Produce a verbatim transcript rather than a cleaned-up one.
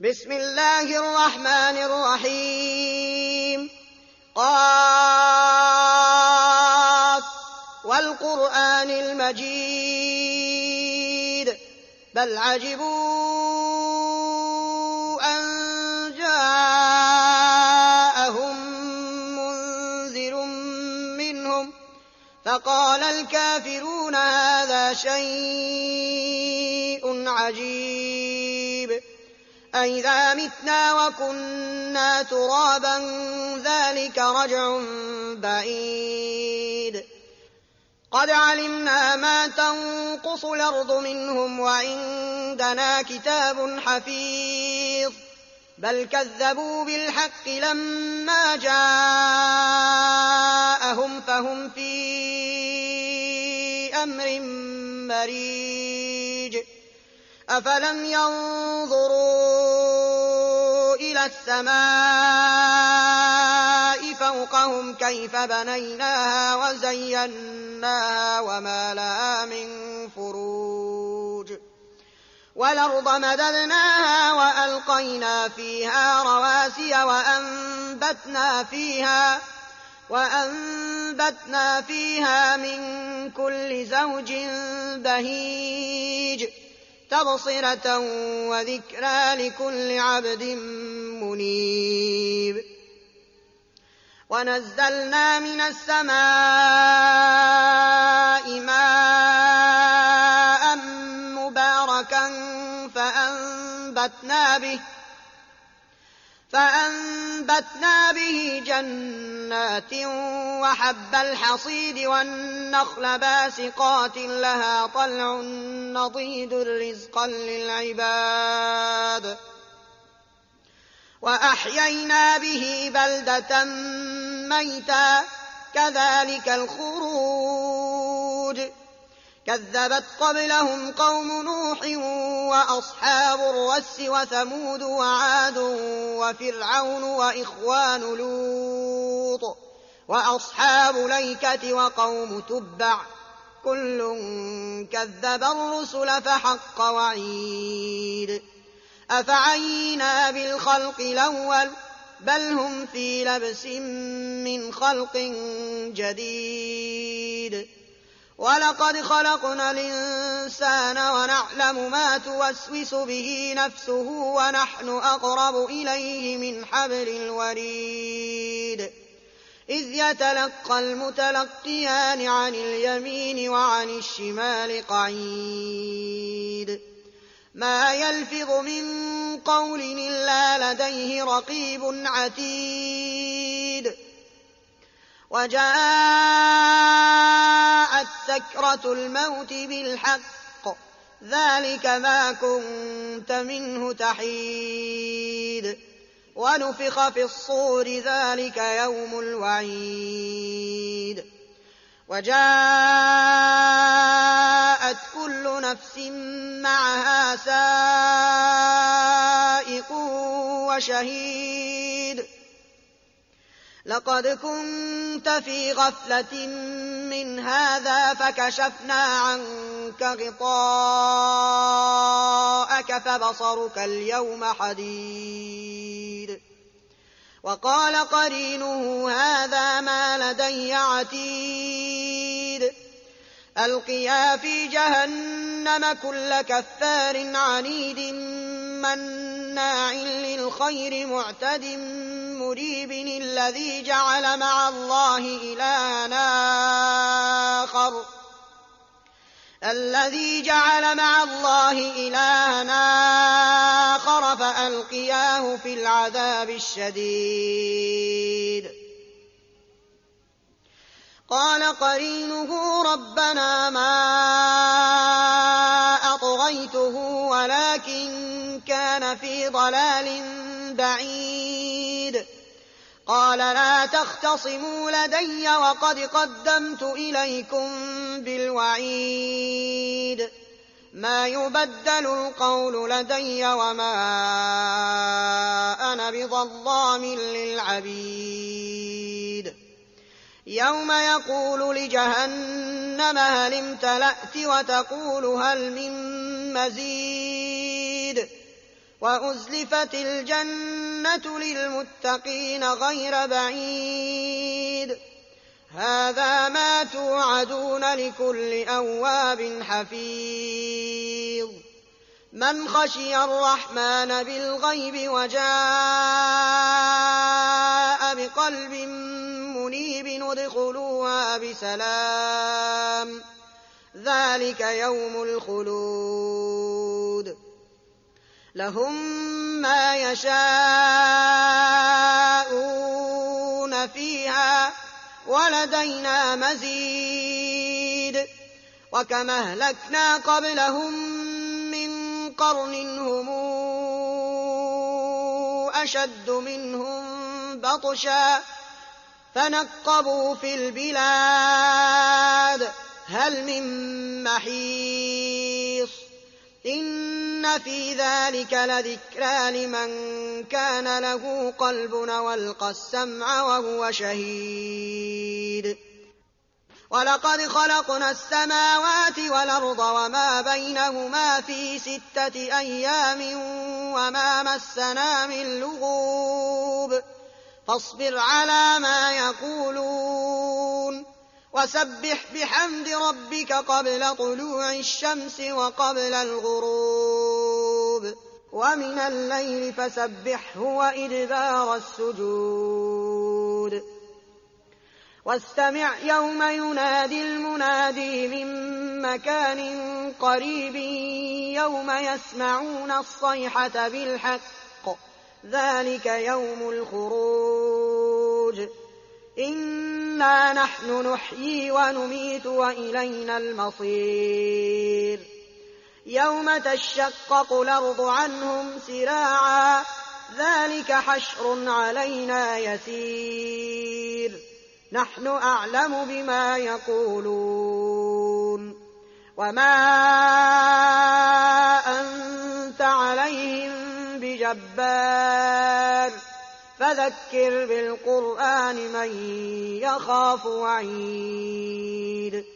بسم الله الرحمن الرحيم قاف والقرآن المجيد بل عجبوا أن جاءهم منذر منهم فقال الكافرون هذا شيء عجيب أئذا متنا وكنا ترابا ذلك رجع بعيد قد علمنا ما تنقص الأرض منهم وعندنا كتاب حفيظ بل كذبوا بالحق لما جاءهم فهم في أمر مريج أفلم ينظروا إلى السماء فوقهم كيف بنيناها وزيناها وما لها من فروج والأرض مددناها وألقينا فيها رواسي وأنبتنا فيها وأنبتنا فيها من كل زوج بهيج تبصرة وذكرى لكل عبد منيب ونزلنا من السماء ماء مباركا فأنبتنا به فأنبتنا به جنات وحب الحصيد والنخل باسقات لها طلع نضيد رزقا للعباد وأحيينا به بلدة ميتا كذلك الخروج كذبت قبلهم قوم نوح وأصحاب الرس وثمود وعاد وفرعون وإخوان لوط وأصحاب الأيكة وقوم تبع كل كذب الرسل فحق وعيد أفعينا بالخلق الأول بل هم في لبس من خلق جديد ولقد خلقنا الإنسان ونعلم ما توسوس به نفسه ونحن أقرب إليه من حبل الوريد إذ يتلقى المتلقيان عن اليمين وعن الشمال قعيد ما يلفظ من قول إلا لديه رقيب عتيد وجاءت سكرة الموت بالحق ذلك ما كنت منه تحيد ونفخ في الصور ذلك يوم الوعيد وجاءت كل نفس معها سائق وشهيد لقد كنت في غفلة من هذا فكشفنا عنك غطاءك فبصرك اليوم حديد وقال قرينه هذا ما لدي عتيد ألقيا في جهنم كل كفار عنيد مناع للخير معتد مريب الذي جعل مع الله إلها آخر الذي جعل مع الله إلها آخر فألقياه في العذاب الشديد قال قرينه ربنا ما أطغيته ولكن كان في ضلال بعيد قال لا تختصموا لدي وقد قدمت إليكم بالوعيد ما يبدل القول لدي وما أنا بظلام للعبيد يوم يقول لجهنم هل امتلأت وتقول هل من مزيد وأزلفت الجنة للمتقين غير بعيد هذا ما توعدون لكل أواب حفيظ من خشي الرحمن بالغيب وجاء بقلب منيب ادخلوها بسلام ذلك يوم الخلود لهم ما يشاءون فيها ولدينا مزيد وكم أهلكنا قبلهم من قرن هم أشد منهم بطشا فنقبوا في البلاد هل من محيص إن في ذلك لذكرى لمن كان له قلب والقى السمع وهو شهيد ولقد خلقنا السماوات والأرض وما بينهما في ستة أيام وما مسنا من لغوب فاصبر على ما يقولون وسبح بحمد ربك قبل طلوع الشمس وقبل الغروب ومن الليل فسبحه وإدبار السجود واستمع يوم ينادي المنادي من مكان قريب يوم يسمعون الصيحة بالحق ذلك يوم الخروج إنا نحن نحيي ونميت وإلينا المصير يوم تشقق الأرض عنهم سراعا ذلك حشر علينا يسير نحن أعلم بما يقولون وما أنت عليهم بجبار فذكر بالقرآن من يخاف وعيد